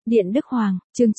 Điện Đức Hoàng, chương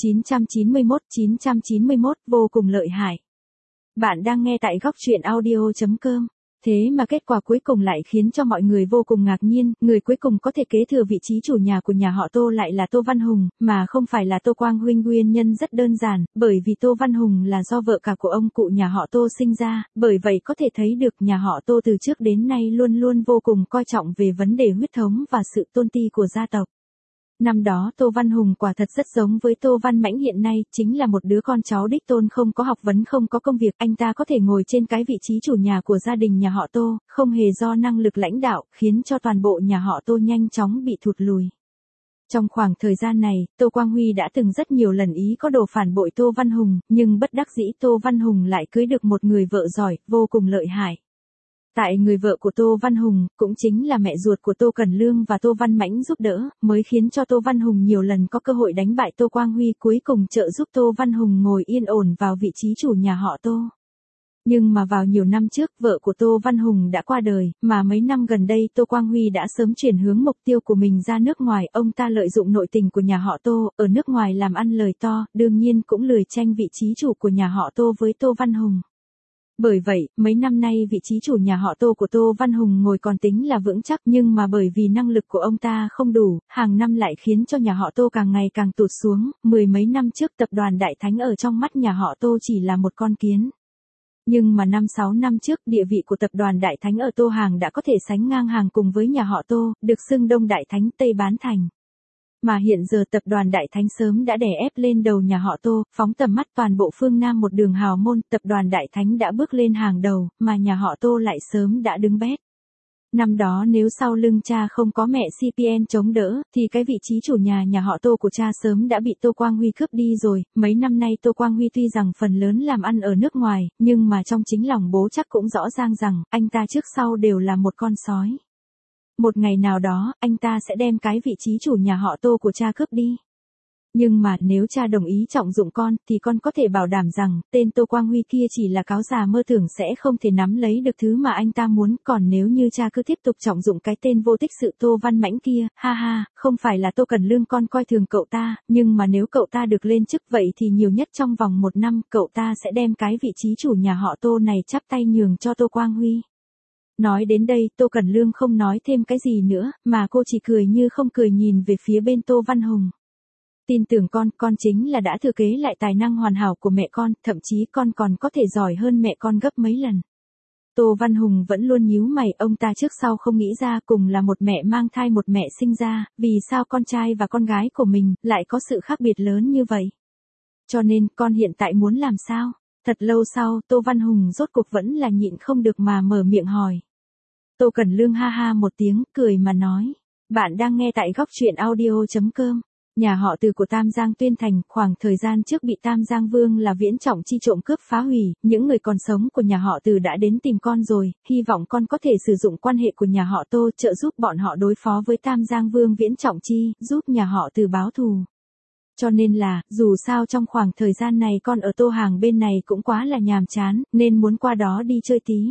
991, vô cùng lợi hại. Bạn đang nghe tại góc truyện audio.com. Thế mà kết quả cuối cùng lại khiến cho mọi người vô cùng ngạc nhiên, người cuối cùng có thể kế thừa vị trí chủ nhà của nhà họ Tô lại là Tô Văn Hùng, mà không phải là Tô Quang Huynh. Nguyên nhân rất đơn giản, bởi vì Tô Văn Hùng là do vợ cả của ông cụ nhà họ Tô sinh ra, bởi vậy có thể thấy được nhà họ Tô từ trước đến nay luôn luôn vô cùng coi trọng về vấn đề huyết thống và sự tôn ti của gia tộc. Năm đó Tô Văn Hùng quả thật rất giống với Tô Văn Mãnh hiện nay, chính là một đứa con cháu đích tôn không có học vấn không có công việc, anh ta có thể ngồi trên cái vị trí chủ nhà của gia đình nhà họ Tô, không hề do năng lực lãnh đạo, khiến cho toàn bộ nhà họ Tô nhanh chóng bị thụt lùi. Trong khoảng thời gian này, Tô Quang Huy đã từng rất nhiều lần ý có đồ phản bội Tô Văn Hùng, nhưng bất đắc dĩ Tô Văn Hùng lại cưới được một người vợ giỏi, vô cùng lợi hại. Tại người vợ của Tô Văn Hùng, cũng chính là mẹ ruột của Tô Cẩn Lương và Tô Văn Mãnh giúp đỡ, mới khiến cho Tô Văn Hùng nhiều lần có cơ hội đánh bại Tô Quang Huy, cuối cùng trợ giúp Tô Văn Hùng ngồi yên ổn vào vị trí chủ nhà họ Tô. Nhưng mà vào nhiều năm trước, vợ của Tô Văn Hùng đã qua đời, mà mấy năm gần đây Tô Quang Huy đã sớm chuyển hướng mục tiêu của mình ra nước ngoài, ông ta lợi dụng nội tình của nhà họ Tô, ở nước ngoài làm ăn lời to, đương nhiên cũng lười tranh vị trí chủ của nhà họ Tô với Tô Văn Hùng. Bởi vậy, mấy năm nay vị trí chủ nhà họ Tô của Tô Văn Hùng ngồi còn tính là vững chắc, nhưng mà bởi vì năng lực của ông ta không đủ, hàng năm lại khiến cho nhà họ Tô càng ngày càng tụt xuống. Mười mấy năm trước tập đoàn Đại Thánh ở trong mắt nhà họ Tô chỉ là một con kiến. Nhưng mà 5-6 năm trước, địa vị của tập đoàn Đại Thánh ở Tô Hàng đã có thể sánh ngang hàng cùng với nhà họ Tô, được xưng Đông Đại Thánh Tây Bán Thành. Mà hiện giờ tập đoàn Đại Thánh sớm đã đè ép lên đầu nhà họ Tô, phóng tầm mắt toàn bộ phương Nam một đường hào môn, tập đoàn Đại Thánh đã bước lên hàng đầu, mà nhà họ Tô lại sớm đã đứng bét. Năm đó nếu sau lưng cha không có mẹ CPN chống đỡ, thì cái vị trí chủ nhà họ Tô của cha sớm đã bị Tô Quang Huy cướp đi rồi. Mấy năm nay Tô Quang Huy tuy rằng phần lớn làm ăn ở nước ngoài, nhưng mà trong chính lòng bố chắc cũng rõ ràng rằng, anh ta trước sau đều là một con sói. Một ngày nào đó, anh ta sẽ đem cái vị trí chủ nhà họ Tô của cha cướp đi. Nhưng mà nếu cha đồng ý trọng dụng con, thì con có thể bảo đảm rằng, tên Tô Quang Huy kia chỉ là cáo già mơ tưởng sẽ không thể nắm lấy được thứ mà anh ta muốn. Còn nếu như cha cứ tiếp tục trọng dụng cái tên vô tích sự Tô Văn Mãnh kia, ha ha, không phải là Tô Cẩn Lương con coi thường cậu ta, nhưng mà nếu cậu ta được lên chức vậy thì nhiều nhất trong vòng 1 năm, cậu ta sẽ đem cái vị trí chủ nhà họ Tô này chắp tay nhường cho Tô Quang Huy. Nói đến đây, Tô Cẩn Lương không nói thêm cái gì nữa, mà cô chỉ cười như không cười nhìn về phía bên Tô Văn Hùng. Tin tưởng con chính là đã thừa kế lại tài năng hoàn hảo của mẹ con, thậm chí con còn có thể giỏi hơn mẹ con gấp mấy lần. Tô Văn Hùng vẫn luôn nhíu mày, ông ta trước sau không nghĩ ra cùng là một mẹ mang thai một mẹ sinh ra, vì sao con trai và con gái của mình lại có sự khác biệt lớn như vậy. Cho nên, con hiện tại muốn làm sao? Thật lâu sau, Tô Văn Hùng rốt cuộc vẫn là nhịn không được mà mở miệng hỏi. Tô Cẩn Lương ha ha một tiếng, cười mà nói. Bạn đang nghe tại góc truyện audio.com. Nhà họ Từ của Tam Giang Tuyên Thành, khoảng thời gian trước bị Tam Giang Vương là Viễn Trọng Chi trộm cướp phá hủy, những người còn sống của nhà họ Từ đã đến tìm con rồi, hy vọng con có thể sử dụng quan hệ của nhà họ Tô trợ giúp bọn họ đối phó với Tam Giang Vương Viễn Trọng Chi, giúp nhà họ Từ báo thù. Cho nên là, dù sao trong khoảng thời gian này con ở Tô Hàng bên này cũng quá là nhàm chán, nên muốn qua đó đi chơi tí.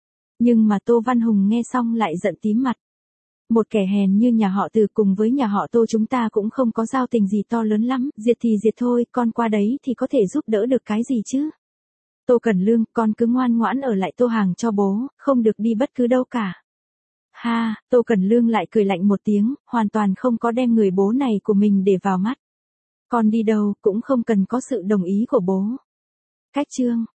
Nhưng mà Tô Văn Hùng nghe xong lại giận tím mặt. Một kẻ hèn như nhà họ Từ cùng với nhà họ Tô chúng ta cũng không có giao tình gì to lớn lắm, diệt thì diệt thôi, con qua đấy thì có thể giúp đỡ được cái gì chứ. Tô Cẩn Lương, con cứ ngoan ngoãn ở lại Tô Hàng cho bố, không được đi bất cứ đâu cả. Ha, Tô Cẩn Lương lại cười lạnh một tiếng, hoàn toàn không có đem người bố này của mình để vào mắt. Con đi đâu cũng không cần có sự đồng ý của bố. Cách chương